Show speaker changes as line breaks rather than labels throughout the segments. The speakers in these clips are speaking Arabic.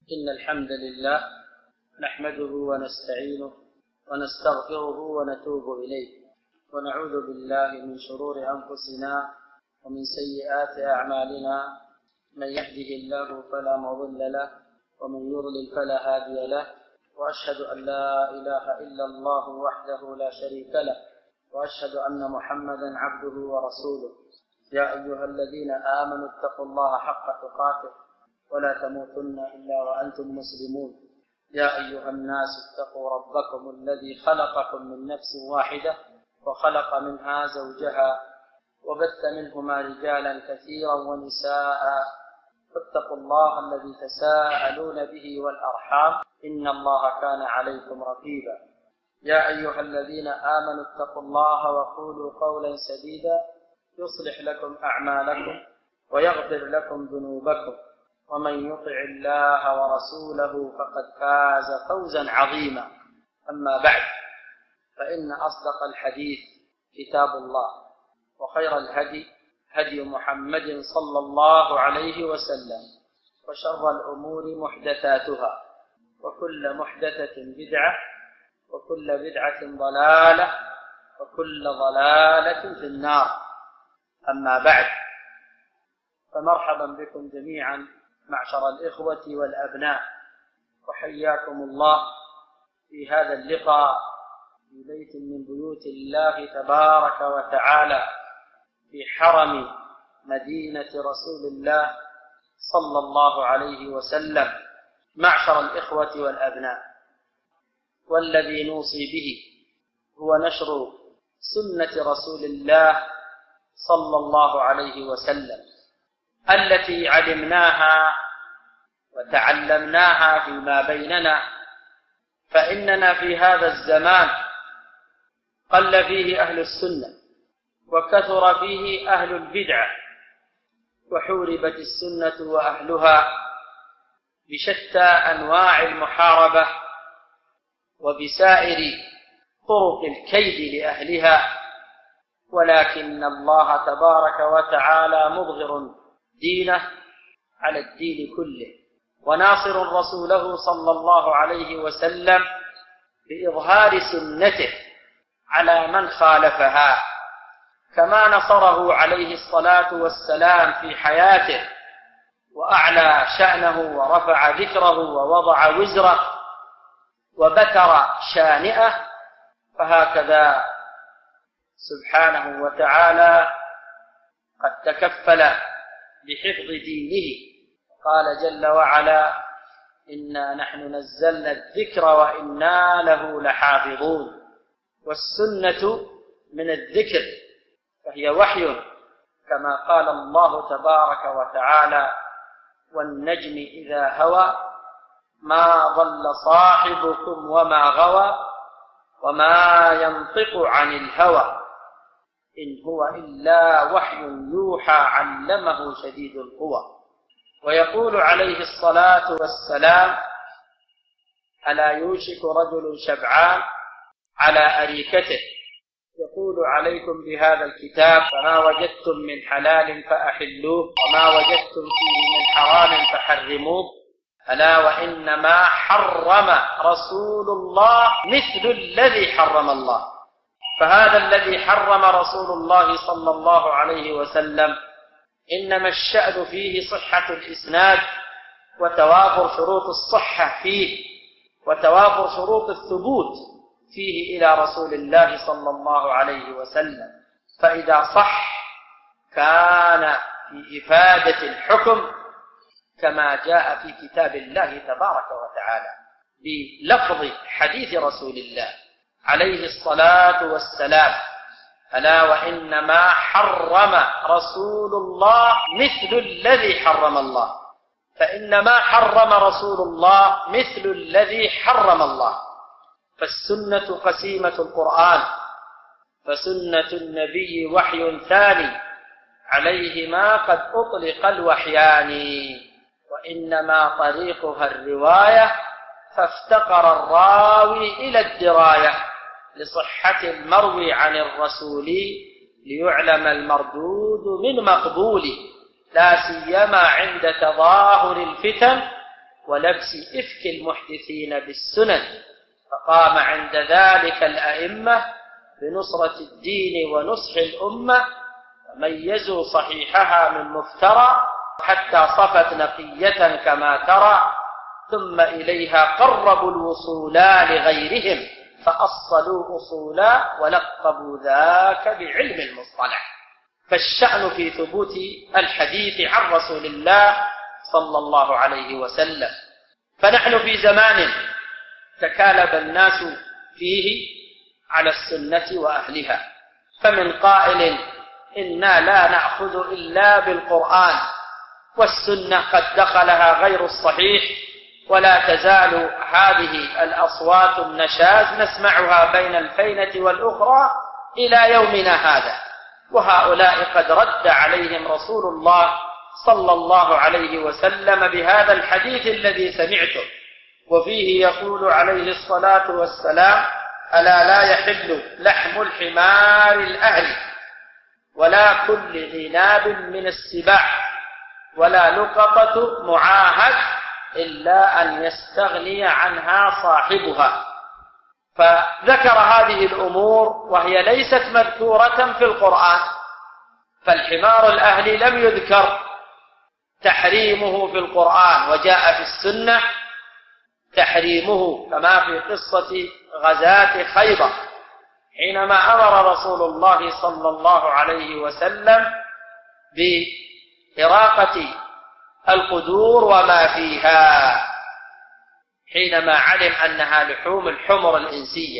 إن الحمد لله نحمده ونستعينه ونستغفره ونتوب إليه، ونعوذ بالله من شرور أنفسنا ومن سيئات أعمالنا. من يهده الله فلا مضل له ومن يضلل فلا هادي له، وأشهد أن لا إله إلا الله وحده لا شريك له، وأشهد أن محمدا عبده ورسوله. يا أيها الذين آمنوا اتقوا الله حق تقاته ولا تموتن إلا وأنتم مسلمون. يا أيها الناس اتقوا ربكم الذي خلقكم من نفس واحدة وخلق منها زوجها وبث منهما رجالا كثيرا ونساء، فاتقوا الله الذي تساءلون به والأرحام إن الله كان عليكم رقيبا. يا أيها الذين آمنوا اتقوا الله وقولوا قولا سديدا يصلح لكم أعمالكم ويغفر لكم ذنوبكم، ومن يطع الله ورسوله فقد فاز فوزا عظيما. أما بعد، فإن أصدق الحديث كتاب الله، وخير الهدي هدي محمد صلى الله عليه وسلم، وشر الأمور محدثاتها، وكل محدثة بدعة، وكل بدعة ضلالة، وكل ضلالة في النار. أما بعد، فمرحبا بكم جميعا معشر الإخوة والأبناء، وحياكم الله في هذا اللقاء في بيت من بيوت الله تبارك وتعالى في حرم مدينة رسول الله صلى الله عليه وسلم. معشر الإخوة والأبناء، والذي نوصي به هو نشر سنة رسول الله صلى الله عليه وسلم التي علمناها وتعلمناها فيما بيننا، فإننا في هذا الزمان قل فيه أهل السنة وكثر فيه أهل البدعة، وحوربت السنة وأهلها بشتى أنواع المحاربة وبسائر طرق الكيد لأهلها، ولكن الله تبارك وتعالى مظهر دينه على الدين كله، وناصر رسوله صلى الله عليه وسلم بإظهار سنته على من خالفها، كما نصره عليه الصلاة والسلام في حياته وأعلى شأنه ورفع ذكره ووضع وزره وبتر شانئه، فهكذا سبحانه وتعالى قد تكفل بحفظ دينه. قال جل وعلا: إنا نحن نزلنا الذكر وإنا له لحافظون. والسنة من الذكر، فهي وحي، كما قال الله تبارك وتعالى: والنجم إذا هوى ما ضل صاحبكم وما غوى وما ينطق عن الهوى إن هو إلا وحي يوحى علمه شديد القوى. ويقول عليه الصلاة والسلام: ألا يوشك رجل شبعان على أريكته يقول عليكم بهذا الكتاب فما وجدتم من حلال فأحلوه وما وجدتم فيه من حرام فحرموه، ألا وإنما حرم رسول الله مثل الذي حرم الله. فهذا الذي حرم رسول الله صلى الله عليه وسلم إنما الشأن فيه صحة الإسناد وتوافر شروط الصحة فيه وتوافر شروط الثبوت فيه إلى رسول الله صلى الله عليه وسلم، فإذا صح كان في إفادة الحكم كما جاء في كتاب الله تبارك وتعالى بلفظ حديث رسول الله عليه الصلاة والسلام: ألا وإنما حرم رسول الله مثل الذي حرم الله. فإنما حرم رسول الله مثل الذي حرم الله. فالسنة قسيمة القرآن، فسنة النبي وحي ثاني عليهما قد أطلق الوحيان، وإنما طريقها الرواية، فافتقر الراوي إلى الدراية لصحة المروي عن الرسول ليعلم المردود من مقبول، لا سيما عند تظاهر الفتن ولبس إفك المحدثين بالسنن، فقام عند ذلك الأئمة بنصرة الدين ونصح الأمة، ميزوا صحيحها من مفترى حتى صفت نقية كما ترى، ثم إليها قربوا الوصولا لغيرهم فأصلوا أصولا ولقبوا ذاك بعلم المصطلح. فالشأن في ثبوت الحديث عن رسول الله صلى الله عليه وسلم. فنحن في زمان تكالب الناس فيه على السنة وأهلها، فمن قائل إنا لا نأخذ إلا بالقرآن، والسنة قد دخلها غير الصحيح، ولا تزال هذه الأصوات النشاز نسمعها بين الفينة والأخرى إلى يومنا هذا، وهؤلاء قد رد عليهم رسول الله صلى الله عليه وسلم بهذا الحديث الذي سمعته، وفيه يقول عليه الصلاة والسلام: ألا لا يحل لحم الحمار الأهلي ولا كل ذي ناب من السباع ولا لقطة معاهد إلا أن يستغني عنها صاحبها. فذكر هذه الأمور وهي ليست مذكورة في القرآن، فالحمار الأهلي لم يذكر تحريمه في القرآن، وجاء في السنة تحريمه، كما في قصة غزاة خيبر حينما أمر رسول الله صلى الله عليه وسلم بإراقة القدور وما فيها، حينما علم أنها لحوم الحمر الإنسية،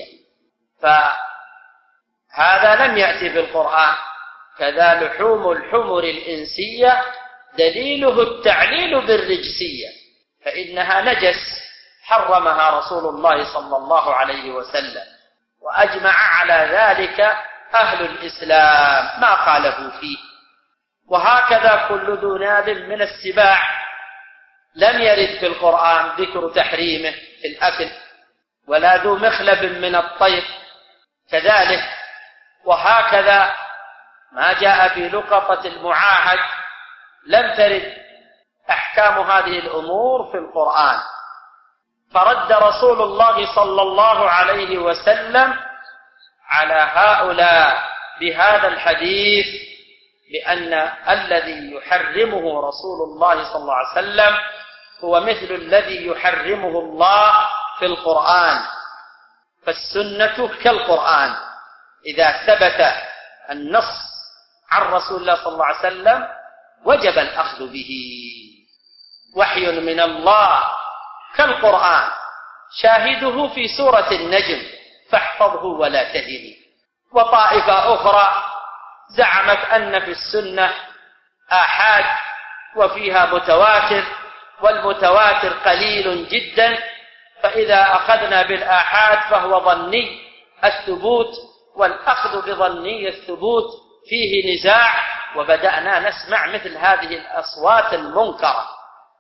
فهذا لم يأتي في القرآن. كذا لحوم الحمر الإنسية دليله التعليل بالرجسية، فإنها نجس حرمها رسول الله صلى الله عليه وسلم، وأجمع على ذلك أهل الإسلام ما خالفوا فيه. وهكذا كل ذو ناب من السباع لم يرد في القرآن ذكر تحريمه في الأكل، ولا ذو مخلب من الطير كذلك. وهكذا ما جاء في لقطة المعاهد لم ترد أحكام هذه الأمور في القرآن، فرد رسول الله صلى الله عليه وسلم على هؤلاء بهذا الحديث، لأن الذي يحرمه رسول الله صلى الله عليه وسلم هو مثل الذي يحرمه الله في القرآن، فالسنة كالقرآن، إذا ثبت النص عن رسول الله صلى الله عليه وسلم وجب الأخذ به. وحي من الله كالقرآن، شاهده في سورة النجم فاحفظه ولا تهني. وطائفة أخرى زعمت أن في السنة آحاد وفيها متواتر، والمتواتر قليل جدا، فإذا أخذنا بالآحاد فهو ظني الثبوت، والأخذ بظني الثبوت فيه نزاع. وبدأنا نسمع مثل هذه الأصوات المنكرة،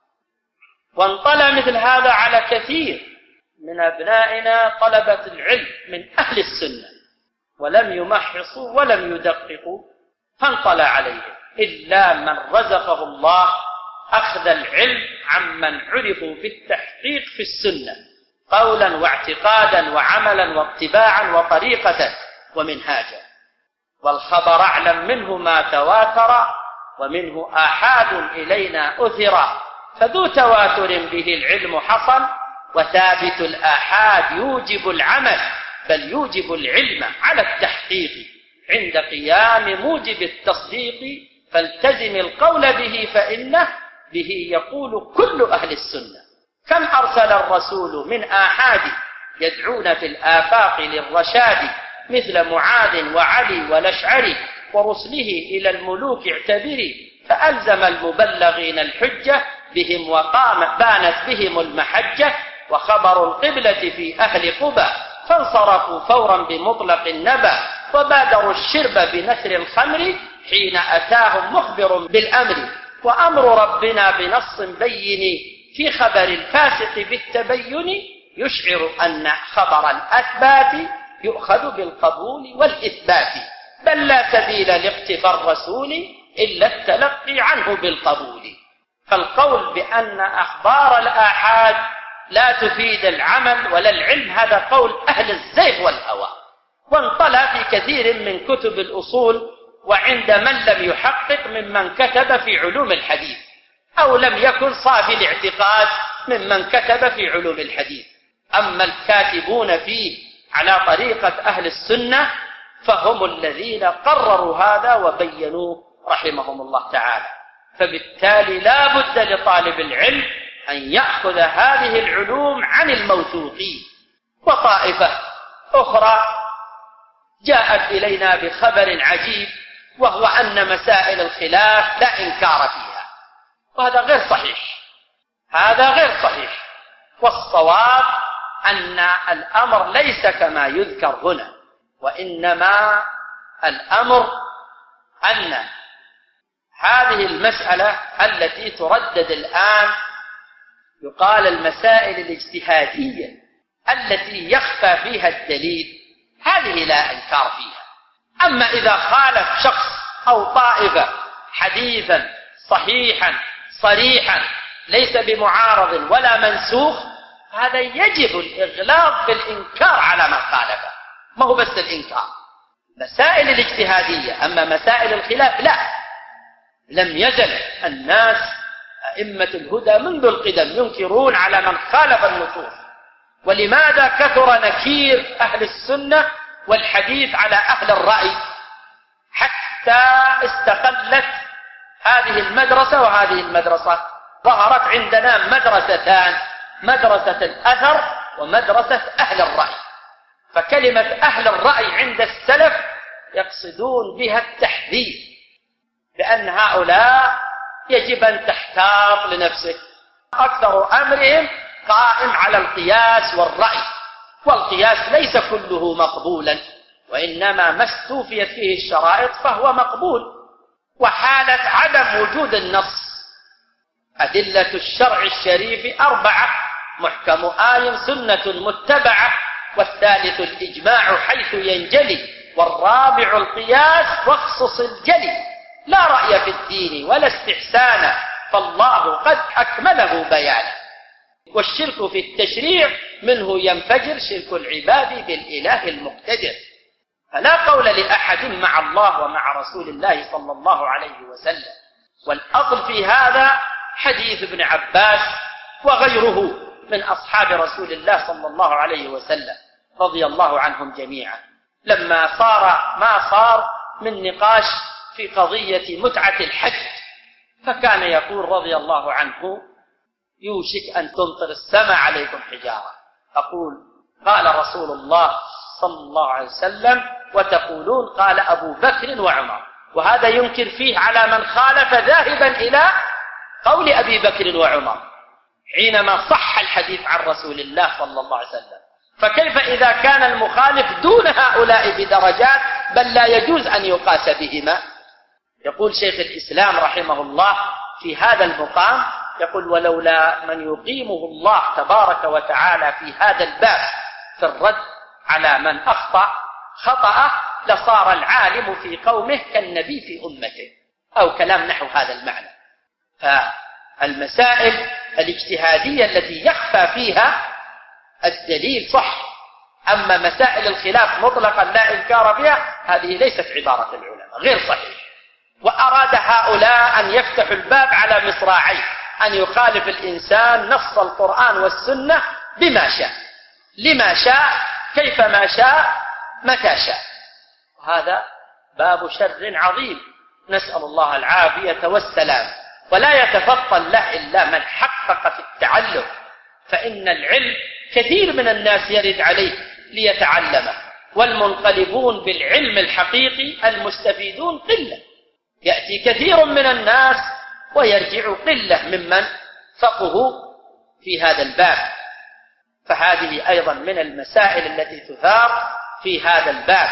وانطلى مثل هذا على كثير من أبنائنا طلبة العلم من أهل السنة، ولم يمحصوا ولم يدققوا، فانطلى عليهم إلا من رزقه الله أخذ العلم عمن عرفوا في التحقيق في السنة قولا واعتقادا وعملا واتباعا وطريقة ومنهاجا. والخبر أعلم منه ما تواتر، ومنه آحاد إلينا أثر، فذو تواتر به العلم حصل، وثابت الآحاد يوجب العمل، بل يوجب العلم على التحقيق عند قيام موجب التصديق، فالتزم القول به فإنه به يقول كل أهل السنة. كم أرسل الرسول من آحاد يدعون في الآفاق للرشاد، مثل معاذ وعلي والأشعري، ورسله إلى الملوك اعتبري، فألزم المبلغين الحجة بهم وقام بانت بهم المحجة، وخبر القبلة في أهل قبى فانصرفوا فورا بمطلق النبأ، وبادروا الشرب بنثر الخمر حين أتاهم مخبر بالأمر، وأمر ربنا بنص بين في خبر الفاسق بالتبين، يشعر أن خبر الأثبات يؤخذ بالقبول والإثبات، بل لا سبيل لاقتفاء الرسول إلا التلقي عنه بالقبول. فالقول بأن أخبار الآحاد لا تفيد العمل ولا العلم هذا قول أهل الزيغ والهوى، وانطلى في كثير من كتب الأصول وعند من لم يحقق ممن كتب في علوم الحديث أو لم يكن صافي الاعتقاد ممن كتب في علوم الحديث. أما الكاتبون فيه على طريقة أهل السنة فهم الذين قرروا هذا وبينوه رحمهم الله تعالى. فبالتالي لا بد لطالب العلم أن يأخذ هذه العلوم عن الموثوقين. وطائفة أخرى جاءت إلينا بخبر عجيب، وهو أن مسائل الخلاف لا إنكار فيها، وهذا غير صحيح، هذا غير صحيح. والصواب أن الأمر ليس كما يذكر هنا، وإنما الأمر أن هذه المسألة التي تردد الآن يقال المسائل الاجتهادية التي يخفى فيها الدليل، هذه لا إنكار فيها. أما إذا خالف شخص أو طائفة حديثا صحيحا صريحا ليس بمعارض ولا منسوخ، هذا يجب الإغلاظ بالإنكار على من خالفه، ما هو بس الإنكار مسائل الاجتهادية. أما مسائل الخلاف لا، لم يزل الناس أئمة الهدى منذ القدم ينكرون على من خالف النصوص. ولماذا كثر نكير أهل السنة والحديث على أهل الرأي حتى استقلت هذه المدرسة وهذه المدرسة؟ ظهرت عندنا مدرستان، مدرسة الأثر ومدرسة أهل الرأي. فكلمة أهل الرأي عند السلف يقصدون بها التحذير، بأن هؤلاء يجب أن تحتاط لنفسك، أكثر أمرهم قائم على القياس والرأي، والقياس ليس كله مقبولا، وإنما ما استوفيت فيه الشرائط فهو مقبول. وحالة عدم وجود النص أدلة الشرع الشريف 4: محكم آي سنة متبعة، والثالث الإجماع حيث ينجلي، والرابع القياس واخصص الجلي، لا رأي في الدين ولا استحسان فالله قد أكمله بيانا. والشرك في التشريع منه ينفجر شرك العباد بالإله المقتدر. فلا قول لأحد مع الله ومع رسول الله صلى الله عليه وسلم. والأصل في هذا حديث ابن عباس وغيره من أصحاب رسول الله صلى الله عليه وسلم رضي الله عنهم جميعا، لما صار ما صار من نقاش في قضية متعة الحج، فكان يقول رضي الله عنه: يوشك أن تمطر السماء عليكم حجارة. أقول: قال رسول الله صلى الله عليه وسلم، وتقولون قال أبو بكر وعمر. وهذا ينكر فيه على من خالف ذاهبا إلى قول أبي بكر وعمر حينما صح الحديث عن رسول الله صلى الله عليه وسلم. فكيف إذا كان المخالف دون هؤلاء بدرجات بل لا يجوز أن يقاس بهما؟ يقول شيخ الإسلام رحمه الله في هذا المقام، يقول: ولولا من يقيمه الله تبارك وتعالى في هذا الباب في الرد على من أخطأ خطأه لصار العالم في قومه كالنبي في أمته، أو كلام نحو هذا المعنى. فالمسائل الاجتهادية التي يخفى فيها الدليل صح، أما مسائل الخلاف مطلقا لا إنكار بها هذه ليست عبارة العلماء، غير صحيح. وأراد هؤلاء أن يفتحوا الباب على مصراعيه، أن يخالف الإنسان نص القرآن والسنة بما شاء، لما شاء، كيفما شاء، متى شاء. هذا باب شر عظيم، نسأل الله العافية والسلام. ولا يتفطن له إلا من حقق في التعلم، فإن العلم كثير من الناس يرد عليه ليتعلمه، والمنقلبون بالعلم الحقيقي المستفيدون قلة. يأتي كثير من الناس ويرجع قلة ممن فقهوا في هذا الباب. فهذه أيضا من المسائل التي تثار في هذا الباب،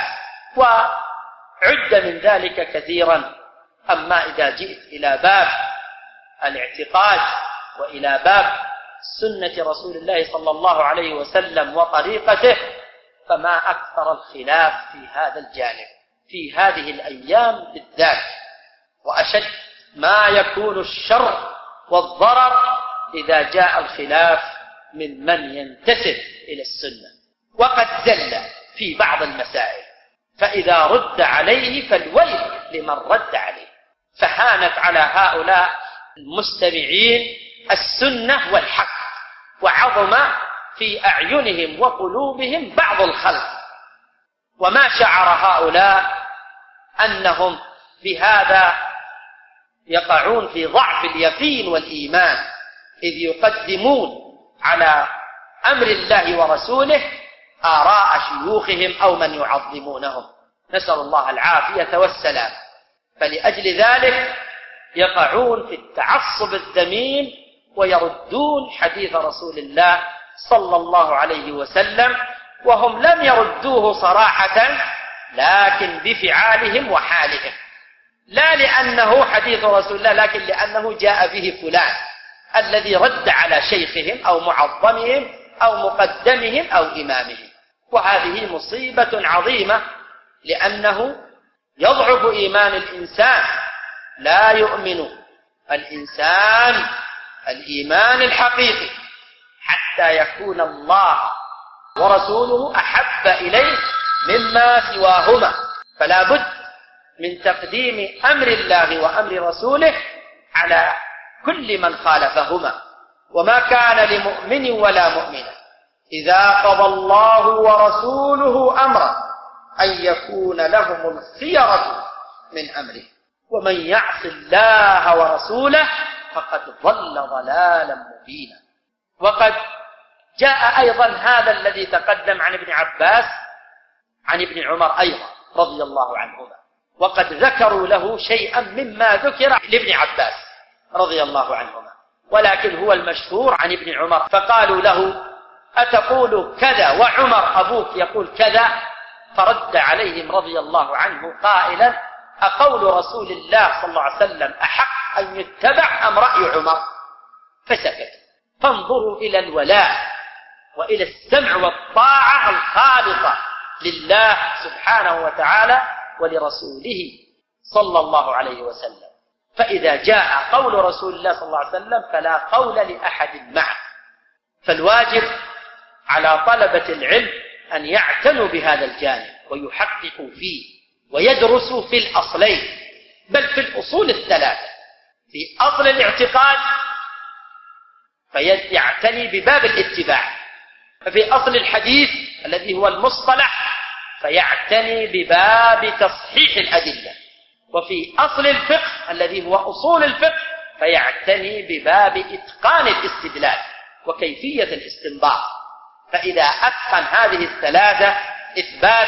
وعد من ذلك كثيرا. أما إذا جئت إلى باب الاعتقاد وإلى باب سنة رسول الله صلى الله عليه وسلم وطريقته، فما أكثر الخلاف في هذا الجانب في هذه الأيام بالذات. وأشد ما يكون الشر والضرر إذا جاء الخلاف من ينتسب إلى السنة وقد زل في بعض المسائل، فإذا رد عليه فالويل لمن رد عليه. فهانت على هؤلاء المستمعين السنة والحق، وعظم في أعينهم وقلوبهم بعض الخلق، وما شعر هؤلاء أنهم بهذا يقعون في ضعف اليقين والإيمان، إذ يقدمون على أمر الله ورسوله آراء شيوخهم أو من يعظمونهم، نسأل الله العافية والسلام. فلأجل ذلك يقعون في التعصب الذميم ويردون حديث رسول الله صلى الله عليه وسلم، وهم لم يردوه صراحة لكن بفعالهم وحالهم، لا لأنه حديث رسول الله لكن لأنه جاء به فلان الذي رد على شيخهم أو معظمهم أو مقدمهم أو إمامهم. وهذه مصيبة عظيمة، لأنه يضعف إيمان الإنسان، لا يؤمن الإنسان الإيمان الحقيقي حتى يكون الله ورسوله أحب إليه مما سواهما، فلا بد من تقديم أمر الله وأمر رسوله على كل من خالفهما. وما كان لمؤمن ولا مؤمنة إذا قضى الله ورسوله أمرا أن يكون لهم الخيرة من أمره، ومن يعص الله ورسوله فقد ضل ضلالا مبينا. وقد جاء أيضا هذا الذي تقدم عن ابن عباس عن ابن عمر أيضا رضي الله عنهما، وقد ذكروا له شيئا مما ذكر لابن عباس رضي الله عنهما، ولكن هو المشهور عن ابن عمر. فقالوا له: أتقول كذا وعمر أبوك يقول كذا؟ فرد عليهم رضي الله عنه قائلا: أقول رسول الله صلى الله عليه وسلم أحق أن يتبع أم رأي عمر؟ فسكت. فانظروا إلى الولاء وإلى السمع والطاعة الخالصة لله سبحانه وتعالى ولرسوله صلى الله عليه وسلم. فإذا جاء قول رسول الله صلى الله عليه وسلم فلا قول لأحد معه. فالواجب على طلبة العلم أن يعتنوا بهذا الجانب ويحققوا فيه ويدرسوا في الأصلين، بل في الأصول الثلاثة. في أصل الاعتقاد فيعتني بباب الاتباع، ففي أصل الحديث الذي هو المصطلح فيعتني بباب تصحيح الأدلة، وفي أصل الفقه الذي هو أصول الفقه فيعتني بباب إتقان الاستدلال وكيفية الاستنباط. فإذا أتقن هذه الثلاثة: إثبات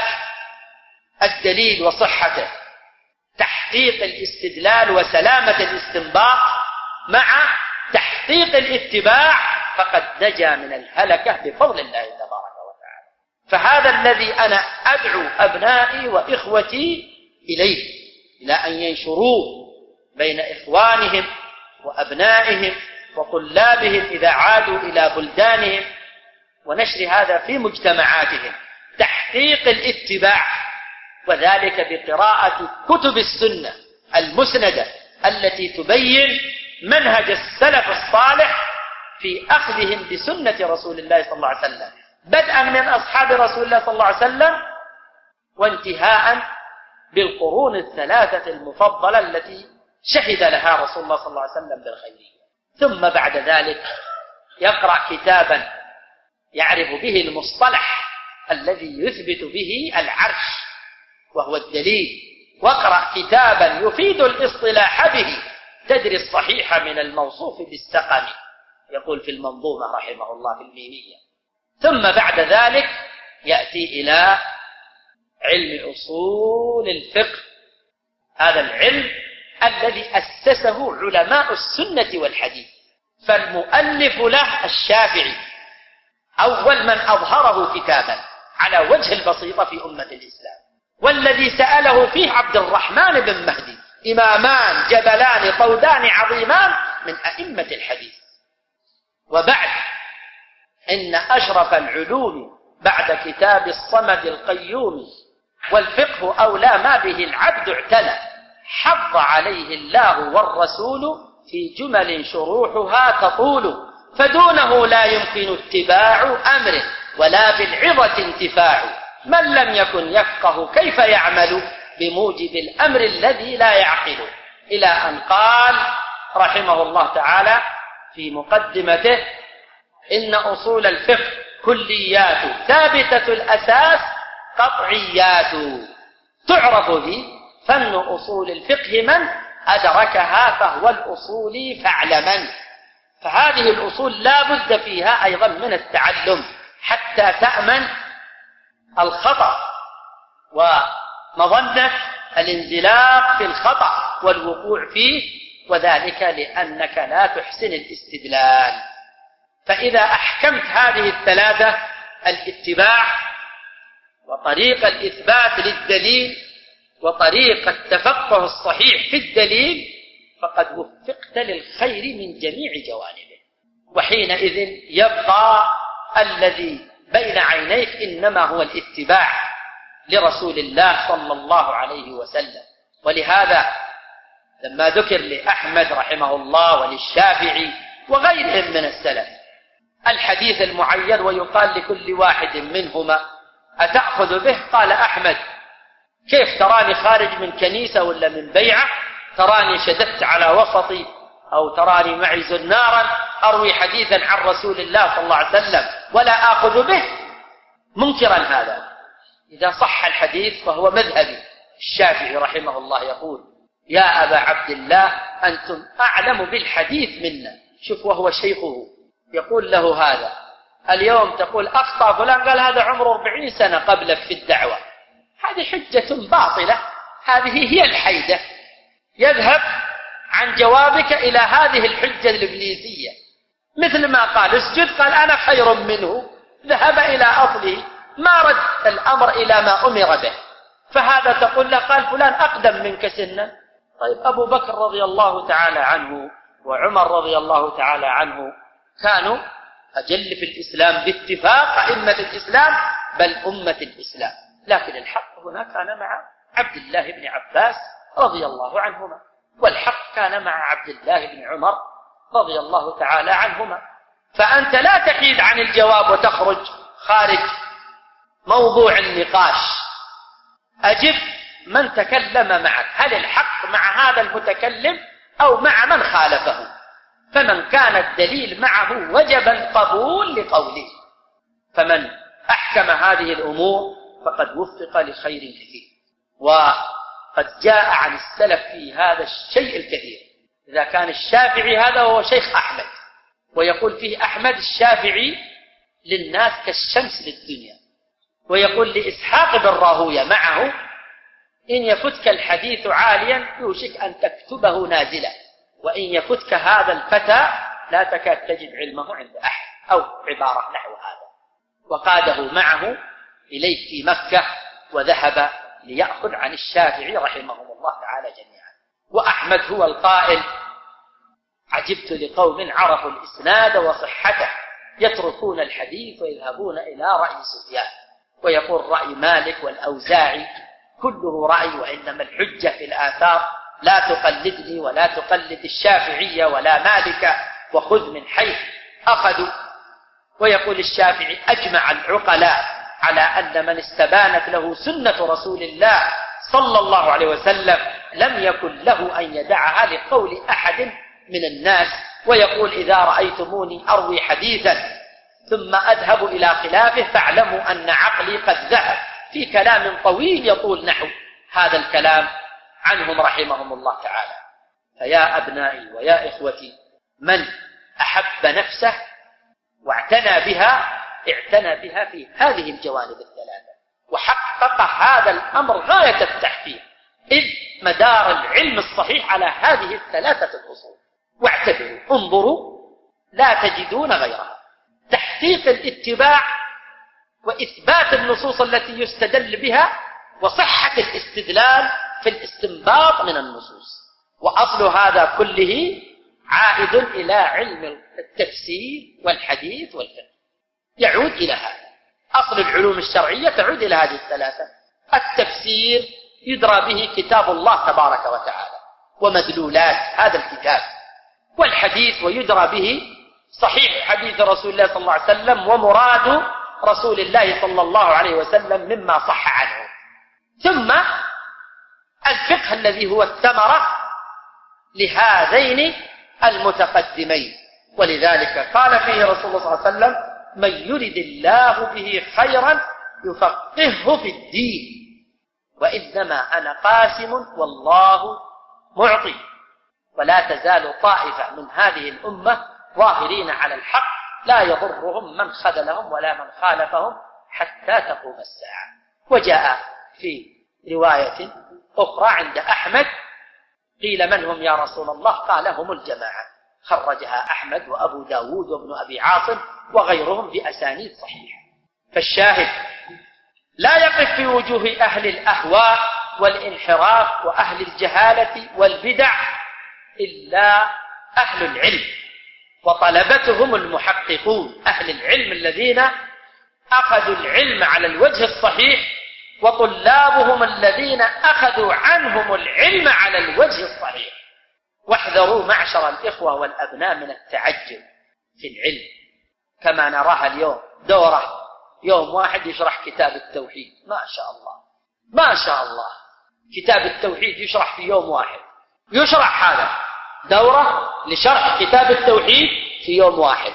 الدليل وصحته، تحقيق الاستدلال وسلامة الاستنباط، مع تحقيق الاتباع، فقد نجا من الهلكة بفضل الله تبارك وتعالى. فهذا الذي أنا أدعو أبنائي وإخوتي إليه، إلى أن ينشروه بين إخوانهم وأبنائهم وطلابهم إذا عادوا إلى بلدانهم، ونشر هذا في مجتمعاتهم، تحقيق الاتباع، وذلك بقراءة كتب السنة المسندة التي تبين منهج السلف الصالح في أخذهم بسنة رسول الله صلى الله عليه وسلم، بدءا من أصحاب رسول الله صلى الله عليه وسلم وانتهاء بالقرون الثلاثة المفضلة التي شهد لها رسول الله صلى الله عليه وسلم بالخيرية. ثم بعد ذلك يقرأ كتابا يعرف به المصطلح الذي يثبت به العرش وهو الدليل، واقرأ كتابا يفيد الاصطلاح به، تدري الصحيح من الموصوف بالسقم، يقول في المنظومة رحمه الله في الميمية. ثم بعد ذلك يأتي إلى علم أصول الفقه، هذا العلم الذي أسسه علماء السنة والحديث. فالمؤلف له الشافعي أول من أظهره كتابا على وجه البسيطة في أمة الإسلام، والذي سأله فيه عبد الرحمن بن مهدي، إمامان جبلان طودان عظيمان من أئمة الحديث. وبعد إن أشرف العلوم بعد كتاب الصمد القيوم والفقه أولى ما به العبد اعتنى، حض عليه الله والرسول في جمل شروحها تطول، فدونه لا يمكن اتباع أمر ولا بالعظة انتفاع. من لم يكن يفقه كيف يعمل بموجب الأمر الذي لا يعقل. إلى أن قال رحمه الله تعالى في مقدمته: إن أصول الفقه كليات ثابتة الأساس قطعيات، تعرف به فن أصول الفقه من أدركها فهو الأصولي فاعلمن. فهذه الأصول لا بد فيها أيضا من التعلم حتى تأمن الخطأ ومظنة الانزلاق في الخطأ والوقوع فيه، وذلك لأنك لا تحسن الاستدلال. فإذا أحكمت هذه الثلاثة: الاتباع، وطريق الإثبات للدليل، وطريق التفقه الصحيح في الدليل، فقد وفقت للخير من جميع جوانبه. وحينئذ يبقى الذي بين عينيك إنما هو الاتباع لرسول الله صلى الله عليه وسلم. ولهذا لما ذكر لأحمد رحمه الله وللشافعي وغيرهم من السلف الحديث المعين ويقال لكل واحد منهما: أتأخذ به؟ قال أحمد: كيف تراني خارج من كنيسة ولا من بيعة، تراني شددت على وسطي، أو تراني معي زنارا أروي حديثا عن رسول الله صلى الله عليه وسلم ولا آخذ به؟ منكرا هذا. إذا صح الحديث فهو مذهبي. الشافعي رحمه الله يقول: يا أبا عبد الله أنتم أعلم بالحديث منا. شوف، وهو شيخه يقول له هذا. اليوم تقول أخطأ فلان، قال هذا عمره 40 سنة قبلك في الدعوة. هذه حجة باطلة، هذه هي الحيدة. يذهب عن جوابك إلى هذه الحجة الإبليسية، مثل ما قال اسجد، قال أنا خير منه، ذهب إلى أصله، ما رد الأمر إلى ما أمر به. فهذا تقول له قال فلان أقدم منك سنا. طيب أبو بكر رضي الله تعالى عنه وعمر رضي الله تعالى عنه كانوا أجل في الإسلام باتفاق أئمة الإسلام، بل أمة الإسلام. لكن الحق هنا كان مع عبد الله بن عباس رضي الله عنهما، والحق كان مع عبد الله بن عمر رضي الله تعالى عنهما. فأنت لا تحيد عن الجواب وتخرج خارج موضوع النقاش. أجب من تكلم معك، هل الحق مع هذا المتكلم أو مع من خالفه؟ فمن كان الدليل معه وجب القبول لقوله. فمن أحكم هذه الأمور فقد وفق لخير كثير. وقد جاء عن السلف في هذا الشيء الكثير. إذا كان الشافعي هذا هو شيخ أحمد، ويقول فيه أحمد الشافعي للناس كالشمس للدنيا. ويقول لإسحاق بن راهويه معه: إن يفتك الحديث عاليا يوشك أن تكتبه نازلا، وإن يفتك هذا الفتى لا تكاد تجد علمه عند أحد، أو عبارة نحو هذا. وقاده معه إليه في مكة، وذهب ليأخذ عن الشافعي رحمهم الله تعالى جميعا. وأحمد هو القائل: عجبت لقوم عرفوا الإسناد وصحته يتركون الحديث ويذهبون إلى رأي سفيان. ويقول رأي مالك والأوزاعي كله رأي، وإنما الحجة في الآثار، لا تقلدني ولا تقلد الشافعية ولا مالك، وخذ من حيث أخذوا. ويقول الشافعي: أجمع العقلاء على أن من استبانت له سنة رسول الله صلى الله عليه وسلم لم يكن له أن يدعها لقول أحد من الناس. ويقول: إذا رأيتموني أروي حديثا ثم أذهب إلى خلافه فاعلموا أن عقلي قد ذهب، في كلام طويل يطول نحو هذا الكلام عنهم رحمهم الله تعالى. فيا أبنائي ويا إخوتي، من أحب نفسه واعتنى بها اعتنى بها في هذه الجوانب الثلاثة، وحقق هذا الأمر غاية التحقيق، إذ مدار العلم الصحيح على هذه الثلاثة الأصول. واعتبروا، انظروا، لا تجدون غيرها: تحقيق الاتباع، وإثبات النصوص التي يستدل بها، وصحة الاستدلال في الاستنباط من النصوص. وأصل هذا كله عائد إلى علم التفسير والحديث والفقه، يعود إلى هذا. أصل العلوم الشرعية تعود إلى هذه الثلاثة. التفسير يدرى به كتاب الله تبارك وتعالى ومدلولات هذا الكتاب،
والحديث ويدرى به صحيح حديث رسول الله صلى الله عليه وسلم ومراد رسول الله صلى الله عليه وسلم مما صح عنه. ثم الفقه الذي هو الثمرة لهذين المتقدمين، ولذلك قال فيه رسول الله صلى الله عليه وسلم: من يرد الله به خيرا يفقهه في الدين، وإنما أنا قاسم والله معطي. ولا تزال طائفة من هذه الأمة ظاهرين على الحق لا يضرهم من خذلهم ولا من خالفهم حتى تقوم الساعة. وجاء في رواية أخرى عند أحمد قيل: من هم يا رسول الله؟ قال: هم الجماعة. خرجها أحمد وأبو داود وابن أبي عاصم وغيرهم بأسانيد صحيحة. فالشاهد لا يقف في وجوه أهل الأهواء والانحراف وأهل الجهالة والبدع إلا أهل العلم وطلبتهم المحققون، أهل العلم الذين أخذوا العلم على الوجه الصحيح، وطلابهم الذين أخذوا عنهم العلم على الوجه الصحيح. واحذروا معشر الإخوة والأبناء من التعجل في العلم كما نراها اليوم، دورة يوم واحد يشرح كتاب التوحيد، ما شاء الله ما شاء الله، كتاب التوحيد يشرح في يوم واحد، يشرح هذا دورة لشرح كتاب التوحيد في يوم واحد.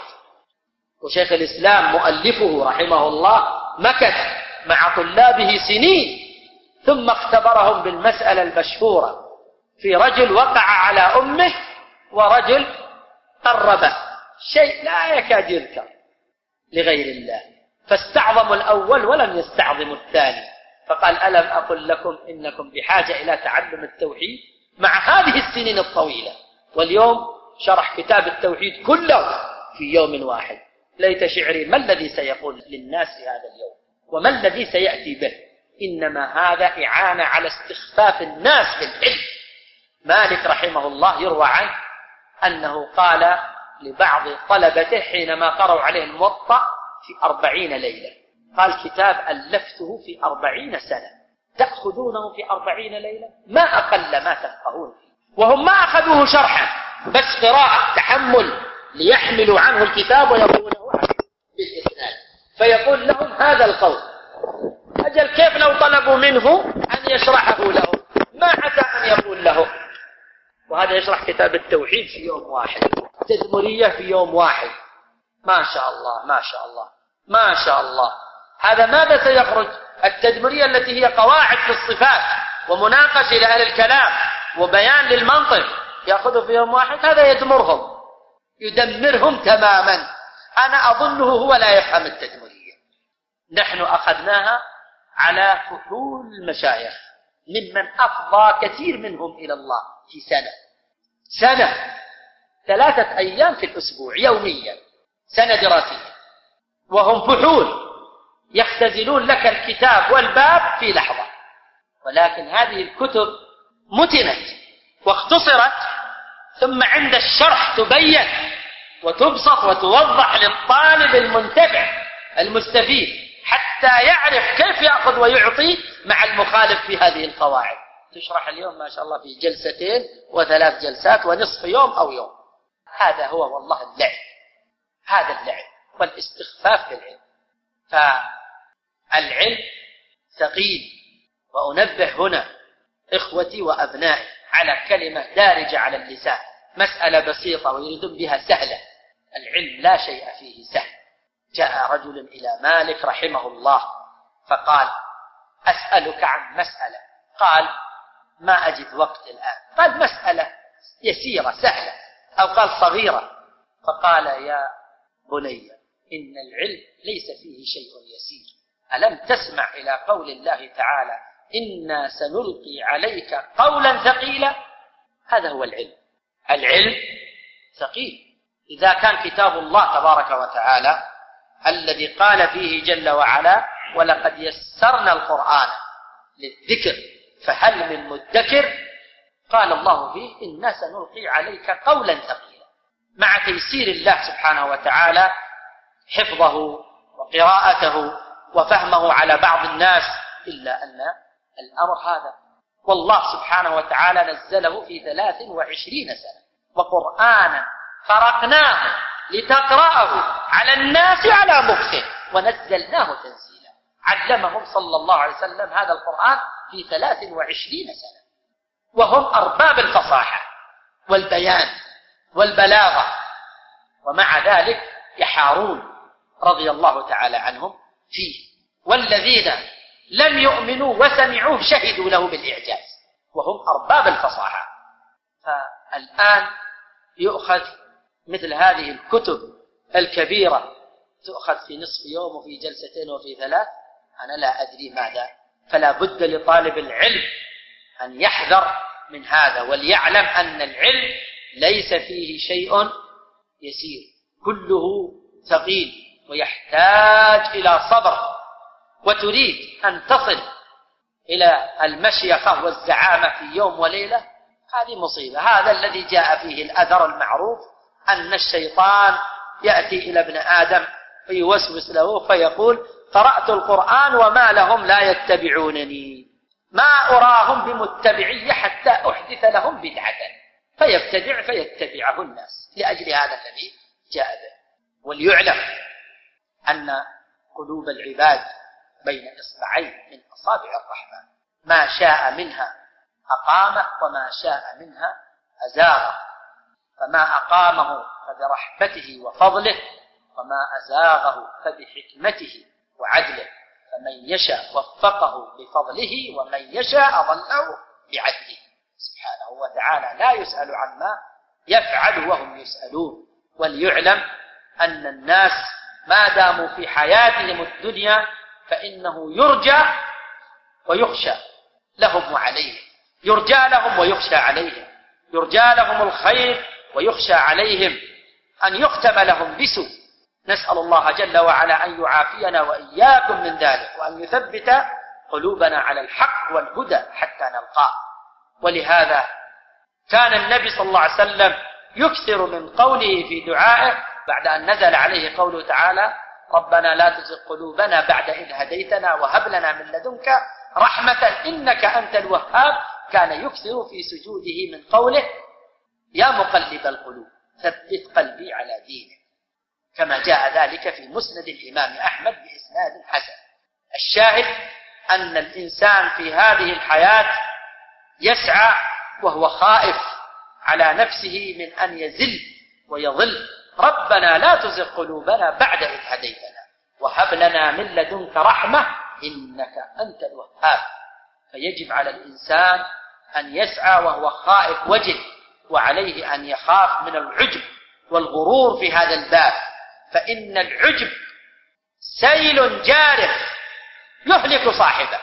وشيخ الإسلام مؤلفه رحمه الله مكث مع طلابه سنين ثم اختبرهم بالمسألة المشهورة في رجل وقع على أمه ورجل قربه، شيء لا يكاد يذكر لغير الله، فاستعظموا الأول ولم يستعظموا الثاني، فقال: ألم أقل لكم إنكم بحاجة إلى تعلم التوحيد مع هذه السنين الطويلة؟ واليوم شرح كتاب التوحيد كله في يوم واحد. ليت شعري ما الذي سيقول للناس في هذا اليوم وما الذي سيأتي به. إنما هذا إعانة على استخفاف الناس بالعلم. مالك رحمه الله يروى عنه أنه قال لبعض طلبته حينما قرأوا عليه الموطأ في 40 ليلة، قال: كتاب ألفته في 40 سنة تأخذونه في 40 ليلة؟ ما أقل ما تفقهون فيه. وهم ما أخذوه شرحا بس قراءة تحمل ليحملوا عنه الكتاب ويقولونه بالإسناد، فيقول لهم هذا القول. أجل كيف لو طلبوا منه أن يشرحه لهم؟ ما عسى أن يقول له. وهذا يشرح كتاب التوحيد في يوم واحد، تدمرية في يوم واحد، ما شاء الله ما شاء الله ما شاء الله. هذا ماذا سيخرج؟ التدمرية التي هي قواعد في الصفات ومناقشة لأهل الكلام وبيان للمنطق يأخذه في يوم واحد، هذا يدمرهم يدمرهم تماما. أنا أظنه هو لا يفهم التدمرية. نحن أخذناها على فحول المشايخ ممن أفضى كثير منهم إلى الله في سنة 3 أيام في الأسبوع يوميا، سنة دراسية، وهم فحول يختزلون لك الكتاب والباب في لحظة. ولكن هذه الكتب متنت واختصرت، ثم عند الشرح تبين وتبسط وتوضح للطالب المنتفع المستفيد حتى يعرف كيف يأخذ ويعطي مع المخالف في هذه القواعد. تشرح اليوم ما شاء الله في 2 و3 جلسات ونصف يوم أو يوم. هذا هو والله اللعب، هذا اللعب والاستخفاف بالعلم. فالعلم ثقيل. وأنبه هنا إخوتي وأبنائي على كلمة دارجة على اللسان، مسألة بسيطة ويريدون بها سهلة. العلم لا شيء فيه سهل. جاء رجل إلى مالك رحمه الله فقال: أسألك عن مسألة. قال: ما أجد وقت الآن. قال: مسألة يسيرة سهلة، أو قال صغيرة. فقال: يا بني، إن العلم ليس فيه شيء يسير. ألم تسمع إلى قول الله تعالى: إنا سنلقي عليك قولا ثقيلا؟ هذا هو العلم. العلم ثقيل. إذا كان كتاب الله تبارك وتعالى الذي قال فيه جل وعلا: ولقد يسرنا القرآن للذكر فهل من مدكر، قال الله فيه: إنا سنلقي عليك قولا ثقيلا. مع تيسير الله سبحانه وتعالى حفظه وقراءته وفهمه على بعض الناس، إلا أن الأمر هذا، والله سبحانه وتعالى نزله في 23 سنة وقرآنا فرقناه لتقرأه على الناس على مكث ونزلناه تنزيلا. علمهم صلى الله عليه وسلم هذا القرآن في 23 سنة، وهم أرباب الفصاحة والبيان والبلاغة، ومع ذلك يحارون رضي الله تعالى عنهم فيه. والذين لم يؤمنوا وسمعوه شهدوا له بالإعجاز، وهم أرباب الفصاحة. فالآن يؤخذ مثل هذه الكتب الكبيرة، تؤخذ في نصف يوم وفي جلستين وفي 3، أنا لا أدري ماذا. فلا بد لطالب العلم أن يحذر من هذا، وليعلم أن العلم ليس فيه شيء يسير، كله ثقيل ويحتاج إلى صبر. وتريد أن تصل إلى المشيخة والزعامة في يوم وليلة، هذه مصيبة. هذا الذي جاء فيه الأثر المعروف أن الشيطان يأتي إلى ابن آدم فيوسوس له فيقول: قرأت القرآن وما لهم لا يتبعونني، ما أراهم بمتبعي حتى أحدث لهم بدعة، فيبتدع فيتبعه الناس. لأجل هذا الذي جاء به. وليعلم أن قلوب العباد بين إصبعين من أصابع الرحمن، ما شاء منها أقامه وما شاء منها أزاغه، فما أقامه فبرحمته وفضله، وما أزاغه فبحكمته وعدله، فمن يشاء وفقه بفضله ومن يشاء أضله بعدله سبحانه وتعالى، لا يسأل عما يفعل وهم يسألون. وليعلم أن الناس ما داموا في حياتهم الدنيا فإنه يرجى ويخشى لهم وعليهم، يرجى لهم ويخشى عليهم، يرجى لهم الخير ويخشى عليهم أن يختم لهم بسوء. نسأل الله جل وعلا أن يعافينا وإياكم من ذلك، وأن يثبت قلوبنا على الحق والهدى حتى نلقاه. ولهذا كان النبي صلى الله عليه وسلم يكثر من قوله في دعائه بعد أن نزل عليه قوله تعالى: ربنا لا تزغ قلوبنا بعد إذ هديتنا وهب لنا من لدنك رحمة إنك أنت الوهاب. كان يكثر في سجوده من قوله: يا مقلب القلوب ثبت قلبي على دينك، كما جاء ذلك في مسند الإمام أحمد بإسناد حسن. الشاهد أن الإنسان في هذه الحياة يسعى وهو خائف على نفسه من أن يزل ويضل. ربنا لا تزغ قلوبنا بعد إذ هديتنا وهب لنا من لدنك رحمة إنك أنت الوهاب. فيجب على الإنسان أن يسعى وهو خائف وجل، وعليه أن يخاف من العجب والغرور في هذا الباب، فإن العجب سيل جارف يهلك صاحبه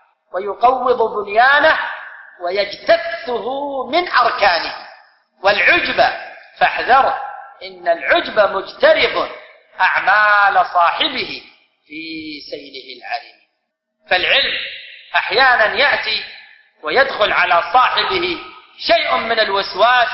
ويقوض بنيانه ويجتثه من أركانه. والعجب فاحذره، إن العجب مجترف أعمال صاحبه في سيله العريم. فالعلم أحيانا يأتي ويدخل على صاحبه شيء من الوسواس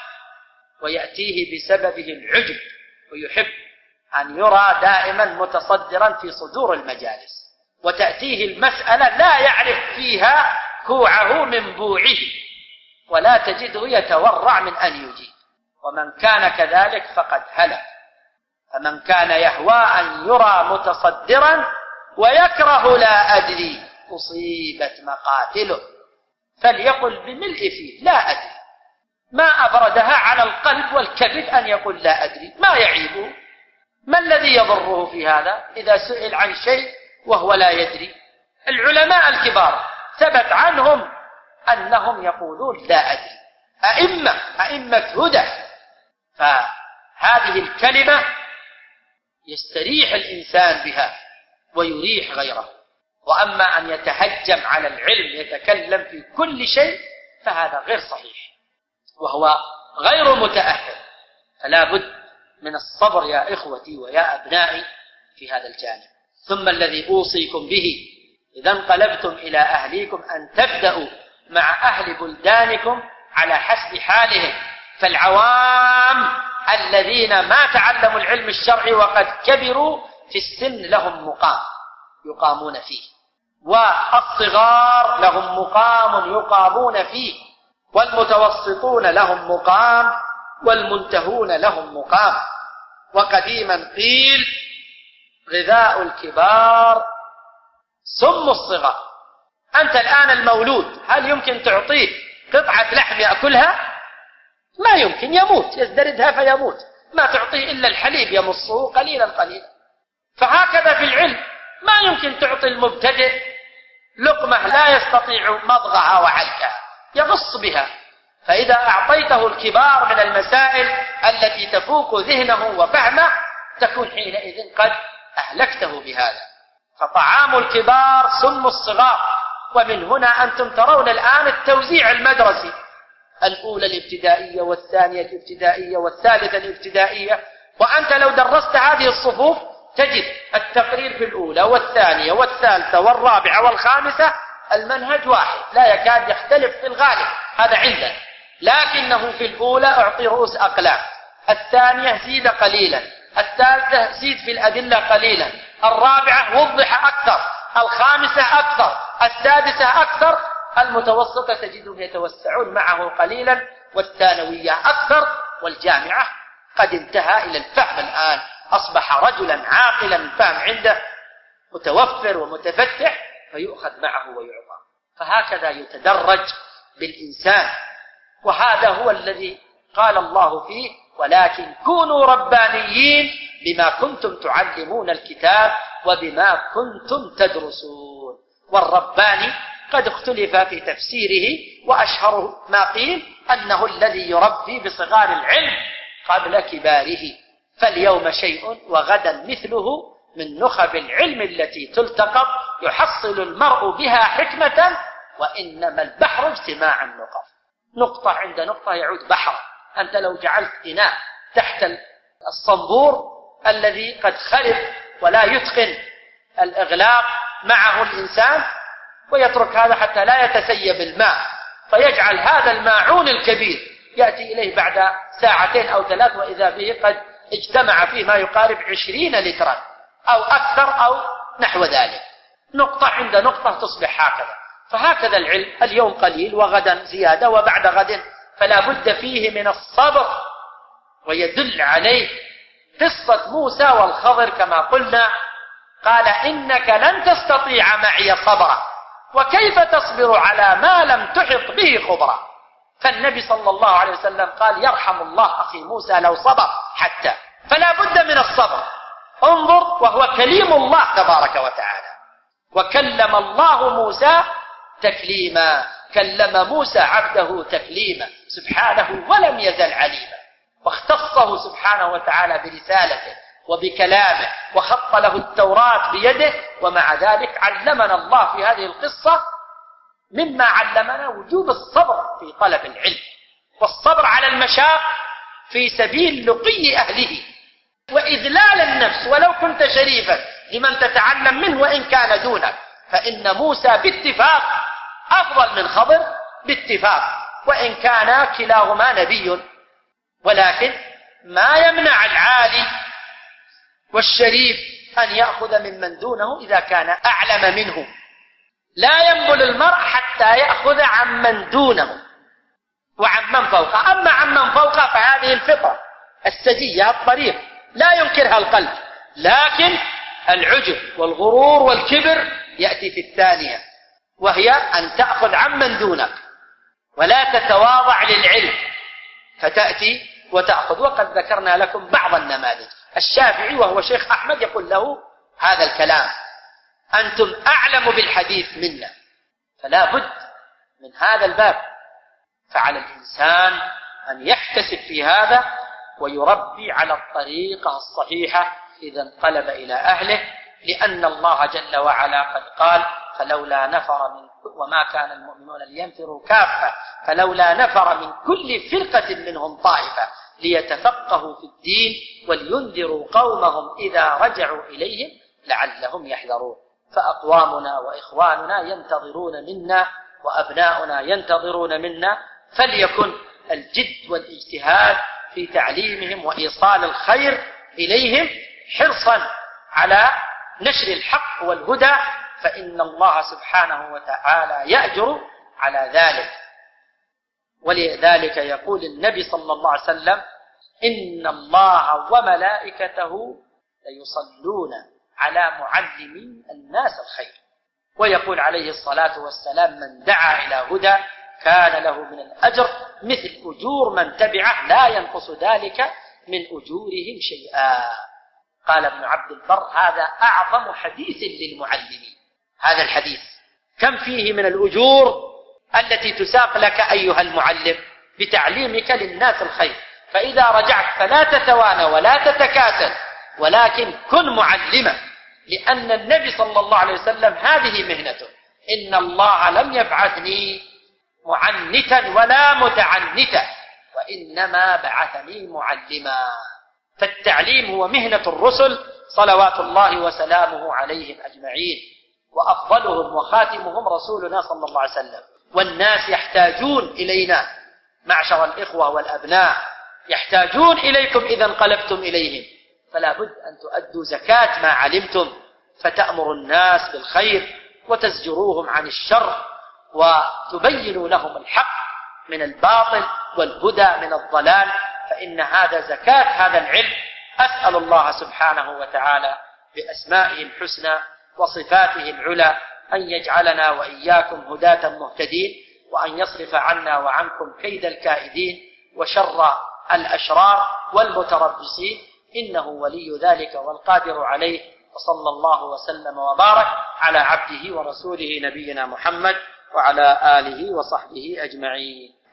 ويأتيه بسببه العجب، ويحب أن يرى دائما متصدرا في صدور المجالس، وتأتيه المسألة لا يعرف فيها كوعه من بوعه، ولا تجده يتورع من أن يجيب. ومن كان كذلك فقد هلك. فمن كان يهوى أن يرى متصدرا ويكره لا أدري أصيبت مقاتله، فليقل بملء فيه لا أدري. ما أبردها على القلب والكبد أن يقول لا أدري، ما يعيبه؟ ما الذي يضره في هذا إذا سئل عن شيء وهو لا يدري؟ العلماء الكبار ثبت عنهم أنهم يقولون لا أدري، أئمة هدى. فهذه الكلمة يستريح الإنسان بها ويريح غيره. وأما أن يتهجم على العلم يتكلم في كل شيء فهذا غير صحيح وهو غير متأهل. فلا بد من الصبر يا إخوتي ويا أبنائي في هذا الجانب. ثم الذي أوصيكم به إذا انقلبتم إلى أهليكم أن تبدأوا مع أهل بلدانكم على حسب حالهم. فالعوام الذين ما تعلموا العلم الشرعي وقد كبروا في السن لهم مقام يقامون فيه، والصغار لهم مقام يقامون فيه، والمتوسطون لهم مقام والمنتهون لهم مقام. وقديما قيل غذاء الكبار سم الصغار. أنت الآن المولود هل يمكن تعطيه قطعة لحم يأكلها؟ ما يمكن، يموت، يزدردها فيموت. ما تعطيه إلا الحليب يمصه قليلا قليلا. فهكذا في العلم ما يمكن تعطي المبتدئ لقمة لا يستطيع مضغها وعلكها، يغص بها. فإذا أعطيته الكبار من المسائل التي تفوق ذهنه وفهمه تكون حينئذ قد أهلكته بهذا. فطعام الكبار سم الصغار. ومن هنا أنتم ترون الآن التوزيع المدرسي، الأولى الابتدائية والثانية الابتدائية والثالثة الابتدائية. وأنت لو درست هذه الصفوف تجد التقرير في الأولى والثانية والثالثة والرابعة والخامسة المنهج واحد لا يكاد يختلف في الغالب، هذا عندنا. لكنه في الأولى أعطي رؤوس أقلام، الثانية زيد قليلا، الثالثة زيد في الأدلة قليلا، الرابعة وضح أكثر، الخامسة أكثر، السادسة أكثر، المتوسطة تجدهم يتوسعون معه قليلا، والثانوية أكثر، والجامعة قد انتهى إلى الفهم الآن، أصبح رجلا عاقلا الفهم عنده متوفر ومتفتح فيؤخذ معه ويعطى. فهكذا يتدرج بالإنسان. وهذا هو الذي قال الله فيه ولكن كونوا ربانيين بما كنتم تعلمون الكتاب وبما كنتم تدرسون. والرباني قد اختلف في تفسيره، وأشهر ما قيل أنه الذي يربي بصغار العلم قبل كباره. فاليوم شيء وغدا مثله من نخب العلم التي تلتقط يحصل المرء بها حكمة، وإنما البحر اجتماع النقط. نقطة عند نقطة يعود بحر. أنت لو جعلت إناء تحت الصنبور الذي قد خرب ولا يتقن الإغلاق معه الإنسان ويترك هذا حتى لا يتسيب الماء، فيجعل هذا الماعون الكبير يأتي إليه بعد ساعتين أو 3 وإذا به قد اجتمع فيه ما يقارب 20 لترا أو أكثر أو نحو ذلك. نقطة عند نقطة تصبح هكذا. فهكذا العلم اليوم قليل وغدا زيادة وبعد غد، فلا بد فيه من الصبر. ويدل عليه قصة موسى والخضر كما قلنا، قال إنك لن تستطيع معي صبرا وكيف تصبر على ما لم تحط به خبرا. فالنبي صلى الله عليه وسلم قال يرحم الله أخي موسى لو صبر حتى. فلا بد من الصبر. انظر وهو كليم الله تبارك وتعالى. وكلم الله موسى تكليما، كلم موسى عبده تكليما سبحانه ولم يزل عليما. واختصه سبحانه وتعالى برسالته وبكلامه، وخط له التوراة بيده. ومع ذلك علمنا الله في هذه القصة مما علمنا وجوب الصبر في طلب العلم، والصبر على المشاق في سبيل لقي أهله، وإذلال النفس ولو كنت شريفا لمن تتعلم منه وإن كان دونك. فإن موسى باتفاق أفضل من خضر باتفاق، وإن كان كلاهما نبي. ولكن ما يمنع العالي والشريف أن يأخذ ممن دونه إذا كان أعلم منه. لا ينبل المرء حتى يأخذ عمن دونه وعمن فوقه. أما عمن فوقه فهذه الفطرة السجية الطريق لا ينكرها القلب، لكن العجب والغرور والكبر يأتي في الثانية، وهي أن تأخذ عمن دونك ولا تتواضع للعلم فتأتي وتأخذ. وقد ذكرنا لكم بعض النماذج. الشافعي وهو شيخ أحمد يقول له هذا الكلام: أنتم أعلم بالحديث منا. فلا بد من هذا الباب. فعلى الإنسان أن يحتسب في هذا ويربي على الطريقة الصحيحة إذا انقلب إلى أهله، لأن الله جل وعلا قد قال: فلولا نفر من وما كان المؤمنون لينفروا كافة فلولا نفر من كل فرقة منهم طائفة ليتفقهوا في الدين ولينذروا قومهم إذا رجعوا إليهم لعلهم يحذرون. فأقوامنا وإخواننا ينتظرون منا وأبناؤنا ينتظرون منا، فليكن الجد والاجتهاد في تعليمهم وإيصال الخير إليهم حرصا على نشر الحق والهدى، فإن الله سبحانه وتعالى يأجر على ذلك. ولذلك يقول النبي صلى الله عليه وسلم: إن الله وملائكته ليصلون على معلم الناس الخير. ويقول عليه الصلاة والسلام: من دعا إلى هدى كان له من الأجر مثل أجور من تبعه لا ينقص ذلك من أجورهم شيئا. قال ابن عبد البر: هذا أعظم حديث للمعلمين. هذا الحديث كم فيه من الأجور التي تساق لك أيها المعلم بتعليمك للناس الخير. فإذا رجعت فلا تتوانى ولا تتكاسل، ولكن كن معلما، لأن النبي صلى الله عليه وسلم هذه مهنته: إن الله لم يبعثني معنتا ولا متعنتا، وإنما بعثني معلما. فالتعليم هو مهنة الرسل صلوات الله وسلامه عليهم أجمعين، وأفضلهم وخاتمهم رسولنا صلى الله عليه وسلم. والناس يحتاجون إلينا معشر الإخوة والأبناء، يحتاجون إليكم إذا انقلبتم إليهم، فلا بد أن تؤدوا زكاة ما علمتم، فتأمروا الناس بالخير وتزجروهم عن الشر، وتبينوا لهم الحق من الباطل والهدى من الضلال، فإن هذا زكاة هذا العلم. أسأل الله سبحانه وتعالى بأسمائه الحسنى وصفاته العلى أن يجعلنا وإياكم هداة مهتدين، وأن يصرف عنا وعنكم كيد الكائدين وشر الأشرار والمتربصين، إنه ولي ذلك والقادر عليه. وصلى الله وسلم وبارك على عبده ورسوله نبينا محمد وعلى آله وصحبه أجمعين.